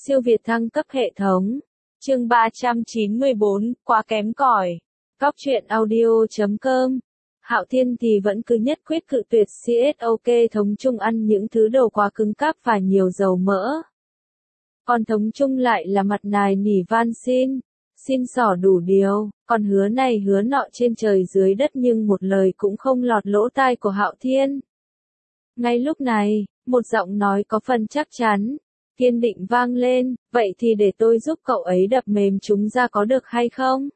Siêu việt thăng cấp hệ thống. Chương 394, quá kém cỏi. Góc truyện audio.com. Hạo Thiên thì vẫn cứ nhất quyết cự tuyệt CSOK Thống Trung ăn những thứ đồ quá cứng cáp và nhiều dầu mỡ. Còn Thống Trung lại là mặt nài nỉ van xin xỏ đủ điều, còn hứa này hứa nọ trên trời dưới đất nhưng một lời cũng không lọt lỗ tai của Hạo Thiên. Ngay lúc này, một giọng nói có phần chắc chắn, kiên định vang lên, vậy thì để tôi giúp cậu ấy đập mềm chúng ra có được hay không?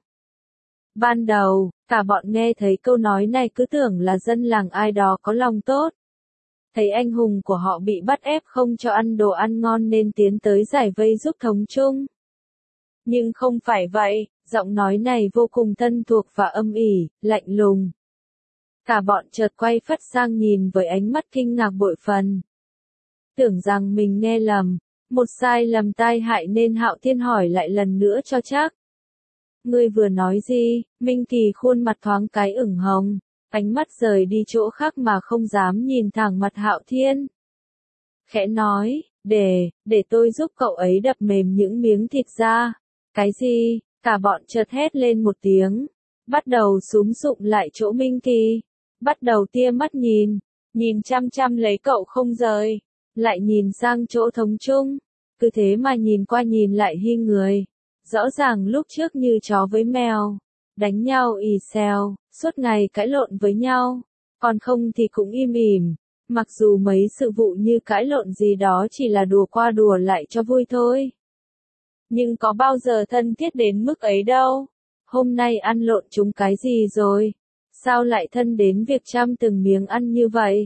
Ban đầu, cả bọn nghe thấy câu nói này cứ tưởng là dân làng ai đó có lòng tốt. Thấy anh hùng của họ bị bắt ép không cho ăn đồ ăn ngon nên tiến tới giải vây giúp Thống Trung. Nhưng không phải vậy, giọng nói này vô cùng thân thuộc và âm ỉ, lạnh lùng. Cả bọn chợt quay phắt sang nhìn với ánh mắt kinh ngạc bội phần. Tưởng rằng mình nghe lầm, một sai lầm tai hại nên Hạo Thiên hỏi lại lần nữa cho chắc. Ngươi vừa nói gì? Minh Kỳ khuôn mặt thoáng cái ửng hồng, ánh mắt rời đi chỗ khác mà không dám nhìn thẳng mặt Hạo Thiên. Khẽ nói, để tôi giúp cậu ấy đập mềm những miếng thịt ra. Cái gì? Cả bọn chợt hét lên một tiếng, bắt đầu súm sụm lại chỗ Minh Kỳ, bắt đầu tia mắt nhìn chăm chăm lấy cậu không rời, lại nhìn sang chỗ Thống Trung, cứ thế mà nhìn qua nhìn lại hi người. Rõ ràng lúc trước như chó với mèo, đánh nhau ì xèo, suốt ngày cãi lộn với nhau, còn không thì cũng im ỉm, mặc dù mấy sự vụ như cãi lộn gì đó chỉ là đùa qua đùa lại cho vui thôi. Nhưng có bao giờ thân thiết đến mức ấy đâu. Hôm nay ăn lộn chúng cái gì rồi? Sao lại thân đến việc chăm từng miếng ăn như vậy?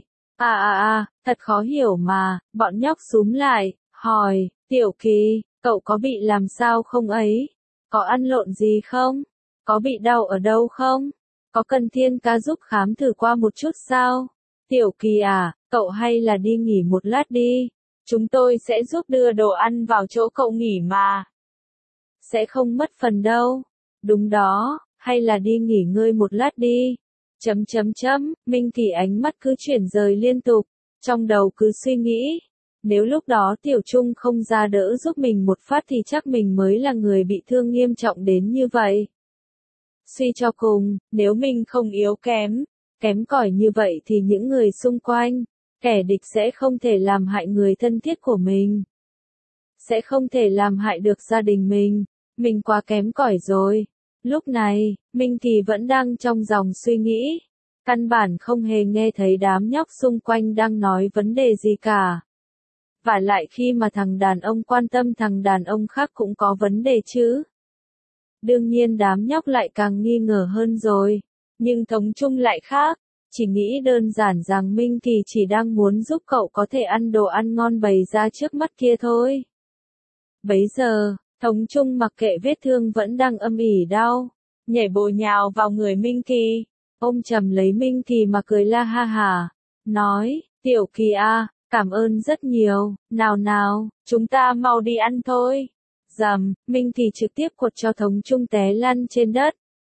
Thật khó hiểu mà, bọn nhóc xúm lại, hỏi, Tiểu Kỳ, cậu có bị làm sao không ấy? Có ăn lộn gì không? Có bị đau ở đâu không? Có cần Thiên ca giúp khám thử qua một chút sao? Tiểu Kỳ à, cậu hay là đi nghỉ một lát đi. Chúng tôi sẽ giúp đưa đồ ăn vào chỗ cậu nghỉ mà. Sẽ không mất phần đâu. Đúng đó, hay là đi nghỉ ngơi một lát đi. Minh Kỳ ánh mắt cứ chuyển rời liên tục, trong đầu cứ suy nghĩ. Nếu lúc đó Tiểu Trung không ra đỡ giúp mình một phát thì chắc mình mới là người bị thương nghiêm trọng đến như vậy. Suy cho cùng, nếu mình không yếu kém cỏi như vậy thì những người xung quanh, kẻ địch sẽ không thể làm hại người thân thiết của mình. Sẽ không thể làm hại được gia đình mình quá kém cỏi rồi. Lúc này, Minh Kỳ vẫn đang trong dòng suy nghĩ, căn bản không hề nghe thấy đám nhóc xung quanh đang nói vấn đề gì cả. Vả lại khi mà thằng đàn ông quan tâm thằng đàn ông khác cũng có vấn đề chứ. Đương nhiên đám nhóc lại càng nghi ngờ hơn rồi, nhưng Thống Trung lại khác, chỉ nghĩ đơn giản rằng Minh Kỳ chỉ đang muốn giúp cậu có thể ăn đồ ăn ngon bày ra trước mắt kia thôi. Bấy giờ, Thống Trung mặc kệ vết thương vẫn đang âm ỉ đau, nhảy bổ nhào vào người Minh Kỳ, ôm chầm lấy Minh Kỳ mà cười la ha hả, nói, Tiểu Kỳ à, cảm ơn rất nhiều, nào, chúng ta mau đi ăn thôi. Dầm, Minh Kỳ trực tiếp quật cho Thống Trung té lăn trên đất.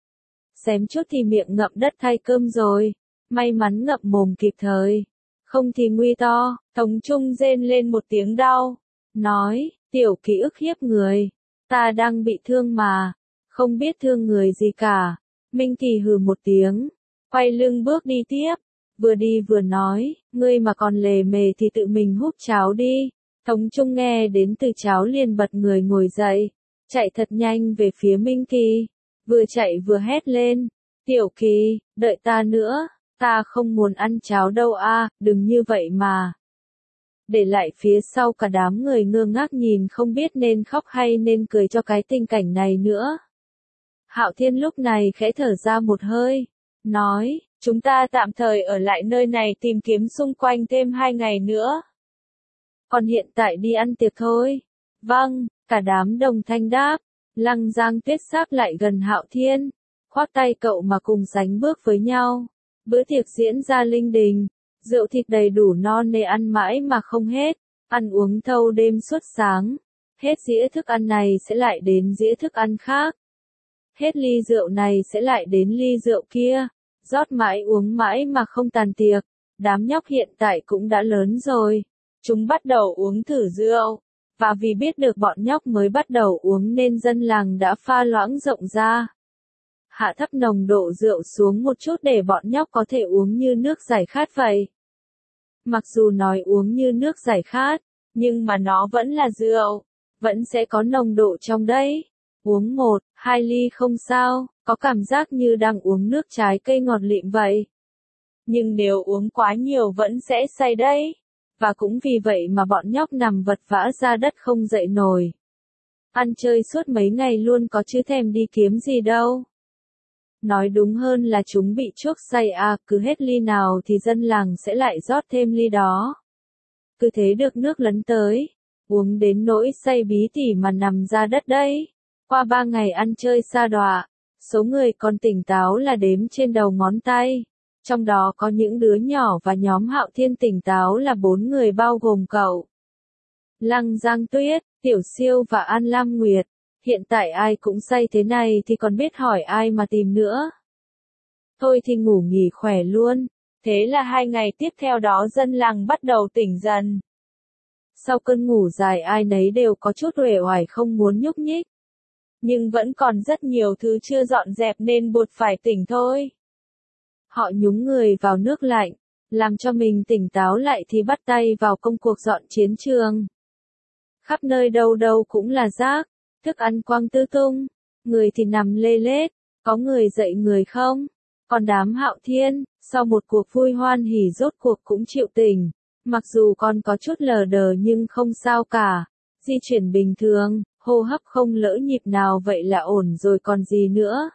Xém chút thì miệng ngậm đất thay cơm rồi, may mắn ngậm mồm kịp thời. Không thì nguy to, Thống Trung rên lên một tiếng đau, nói, Tiểu Kỳ ức hiếp người, ta đang bị thương mà, không biết thương người gì cả. Minh Kỳ hừ một tiếng, quay lưng bước đi tiếp, vừa đi vừa nói, ngươi mà còn lề mề thì tự mình húp cháo đi. Thống Trung nghe đến từ cháo liền bật người ngồi dậy, chạy thật nhanh về phía Minh Kỳ, vừa chạy vừa hét lên, Tiểu Kỳ, đợi ta nữa, ta không muốn ăn cháo đâu đừng như vậy mà. Để lại phía sau cả đám người ngơ ngác nhìn không biết nên khóc hay nên cười cho cái tình cảnh này nữa. Hạo Thiên lúc này khẽ thở ra một hơi, nói, chúng ta tạm thời ở lại nơi này tìm kiếm xung quanh thêm 2 ngày nữa. Còn hiện tại đi ăn tiệc thôi. Vâng, cả đám đồng thanh đáp. Lăng Giang Tuyết sáp lại gần Hạo Thiên, khoác tay cậu mà cùng sánh bước với nhau. Bữa tiệc diễn ra linh đình, rượu thịt đầy đủ no nê ăn mãi mà không hết, ăn uống thâu đêm suốt sáng. Hết dĩa thức ăn này sẽ lại đến dĩa thức ăn khác. Hết ly rượu này sẽ lại đến ly rượu kia, rót mãi uống mãi mà không tàn tiệc. Đám nhóc hiện tại cũng đã lớn rồi. Chúng bắt đầu uống thử rượu, Và vì biết được bọn nhóc mới bắt đầu uống nên dân làng đã pha loãng rộng ra. Hạ thấp nồng độ rượu xuống một chút để bọn nhóc có thể uống như nước giải khát vậy. Mặc dù nói uống như nước giải khát, nhưng mà nó vẫn là rượu, vẫn sẽ có nồng độ trong đấy. Uống 1-2 ly không sao, có cảm giác như đang uống nước trái cây ngọt lịm vậy. Nhưng nếu uống quá nhiều vẫn sẽ say đấy. Và cũng vì vậy mà bọn nhóc nằm vật vã ra đất không dậy nổi. Ăn chơi suốt mấy ngày luôn có chứ thèm đi kiếm gì đâu. Nói đúng hơn là chúng bị chuốc say à, cứ hết ly nào thì dân làng sẽ lại rót thêm ly đó. Cứ thế được nước lấn tới, uống đến nỗi say bí tỉ mà nằm ra đất đấy. Qua 3 ngày ăn chơi sa đọa, số người còn tỉnh táo là đếm trên đầu ngón tay. Trong đó có những đứa nhỏ và nhóm Hạo Thiên tỉnh táo là 4 người bao gồm cậu. Lăng Giang Tuyết, Tiểu Siêu và An Lam Nguyệt. Hiện tại ai cũng say thế này thì còn biết hỏi ai mà tìm nữa. Thôi thì ngủ nghỉ khỏe luôn. Thế là 2 ngày tiếp theo đó dân làng bắt đầu tỉnh dần. Sau cơn ngủ dài ai nấy đều có chút uể oải không muốn nhúc nhích. Nhưng vẫn còn rất nhiều thứ chưa dọn dẹp nên buộc phải tỉnh thôi. Họ nhúng người vào nước lạnh, làm cho mình tỉnh táo lại thì bắt tay vào công cuộc dọn chiến trường. Khắp nơi đâu đâu cũng là rác, thức ăn quăng tứ tung, người thì nằm lê lết, có người dậy người không. Còn đám Hạo Thiên, sau một cuộc vui hoan hỉ rốt cuộc cũng chịu tỉnh, mặc dù còn có chút lờ đờ nhưng không sao cả, di chuyển bình thường, hô hấp không lỡ nhịp nào vậy là ổn rồi còn gì nữa.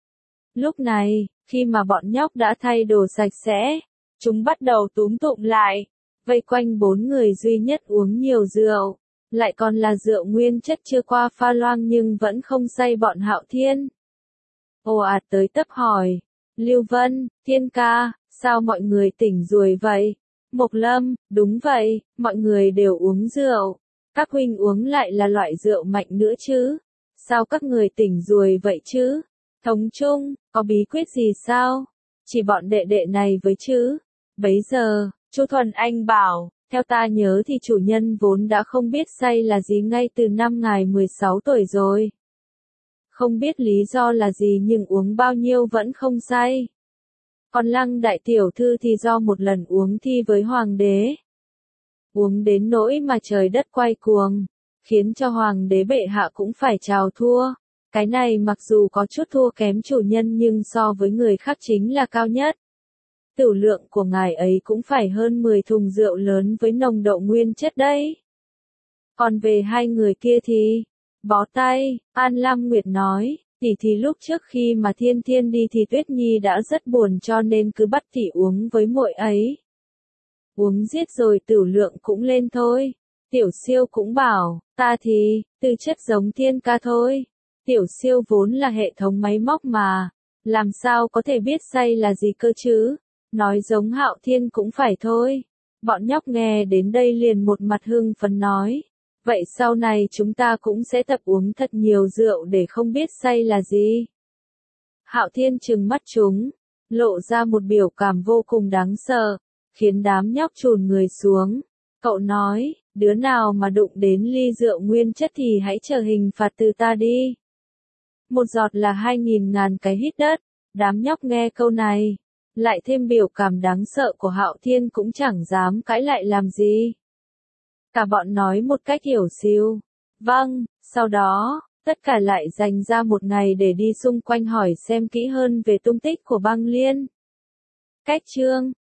Lúc này, khi mà bọn nhóc đã thay đồ sạch sẽ, chúng bắt đầu túm tụm lại, vây quanh 4 người duy nhất uống nhiều rượu, lại còn là rượu nguyên chất chưa qua pha loãng nhưng vẫn không say bọn Hạo Thiên. Ồ ạt tới tấp hỏi, Lưu Vân, Thiên ca, sao mọi người tỉnh rồi vậy? Mộc Lâm, đúng vậy, mọi người đều uống rượu. Các huynh uống lại là loại rượu mạnh nữa chứ? Sao các người tỉnh rồi vậy chứ? Thống Trung, có bí quyết gì sao? Chỉ bọn đệ đệ này với chứ? Bấy giờ, Chu Thuần Anh bảo, theo ta nhớ thì chủ nhân vốn đã không biết say là gì ngay từ năm ngài 16 tuổi rồi. Không biết lý do là gì nhưng uống bao nhiêu vẫn không say. Còn Lăng đại tiểu thư thì do một lần uống thi với hoàng đế. Uống đến nỗi mà trời đất quay cuồng, khiến cho hoàng đế bệ hạ cũng phải chào thua. Cái này mặc dù có chút thua kém chủ nhân nhưng so với người khác chính là cao nhất. Tửu lượng của ngài ấy cũng phải hơn 10 thùng rượu lớn với nồng độ nguyên chất đấy. Còn về hai người kia thì, bó tay, An Lam Nguyệt nói, tỷ thì lúc trước khi mà Thiên Thiên đi thì Tuyết Nhi đã rất buồn cho nên cứ bắt tỷ uống với muội ấy. Uống giết rồi tửu lượng cũng lên thôi. Tiểu Siêu cũng bảo, ta thì, tư chất giống Thiên ca thôi. Tiểu Siêu vốn là hệ thống máy móc mà, làm sao có thể biết say là gì cơ chứ? Nói giống Hạo Thiên cũng phải thôi. Bọn nhóc nghe đến đây liền một mặt hưng phấn nói. Vậy sau này chúng ta cũng sẽ tập uống thật nhiều rượu để không biết say là gì. Hạo Thiên trừng mắt chúng, lộ ra một biểu cảm vô cùng đáng sợ, khiến đám nhóc chùn người xuống. Cậu nói, đứa nào mà đụng đến ly rượu nguyên chất thì hãy chờ hình phạt từ ta đi. Một giọt là 2.000 ngàn cái hít đất. Đám nhóc nghe câu này, lại thêm biểu cảm đáng sợ của Hạo Thiên cũng chẳng dám cãi lại làm gì. Cả bọn nói một cách hiểu xíu. Vâng, sau đó, tất cả lại dành ra một ngày để đi xung quanh hỏi xem kỹ hơn về tung tích của Băng Liên. Cách chương